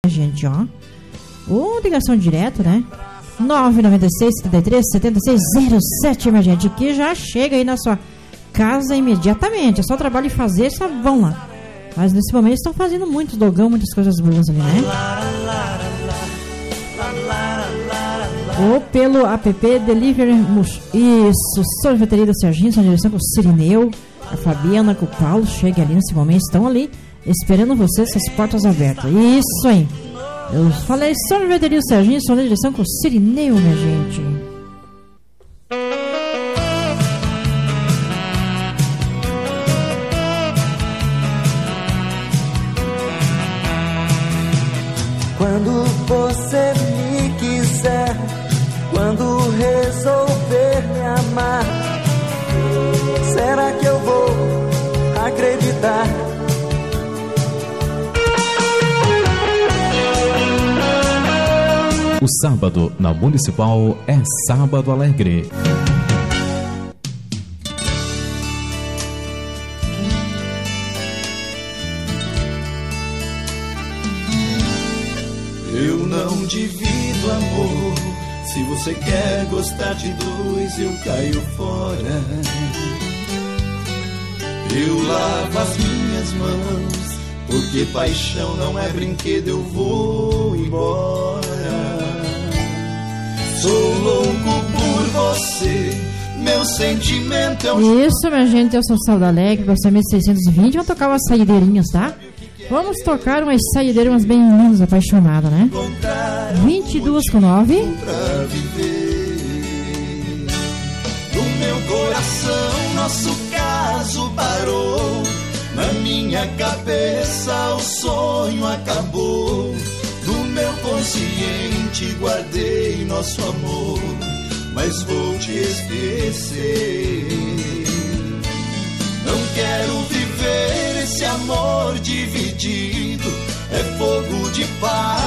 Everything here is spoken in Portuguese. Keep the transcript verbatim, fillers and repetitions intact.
Gente, ó. Ô, ligação direta, né? nove nove seis, setenta e três, setenta e seis zero sete, minha gente, que já chega aí na sua casa imediatamente. É só trabalho e fazer, só vão lá. Mas nesse momento estão fazendo muitos dogão, muitas coisas boas ali, né? Ou pelo app Delivery. Isso, sorveteria do Serginho, na direção com o Cirineu, a Fabiana, com o Paulo. Chega ali nesse momento, estão ali esperando vocês, essas portas abertas. Isso aí. Eu falei sorveteria do Serginho, estou na direção com o Cirineu, minha gente. Quando você me quiser, quando resolver me amar, será que eu vou acreditar? O sábado na Municipal é Sábado Alegre. Eu não divido amor. Se você quer gostar de dois, eu caio fora. Eu lavo as minhas mãos, porque paixão não é brinquedo, eu vou embora. Sou louco por você, meu sentimento é um... Isso, minha gente, eu sou Sábado Alegre, gostamento seiscentos e vinte. Vamos tocar umas saideirinhas, tá? Vamos tocar umas saideirinhas bem lindas, apaixonadas, né? vinte e duas com nove. Pra viver. No meu coração, nosso caso parou. Na minha cabeça, o sonho acabou. No meu consciente, guardei nosso amor. Mas vou te esquecer. Não quero viver esse amor dividido. É fogo de paz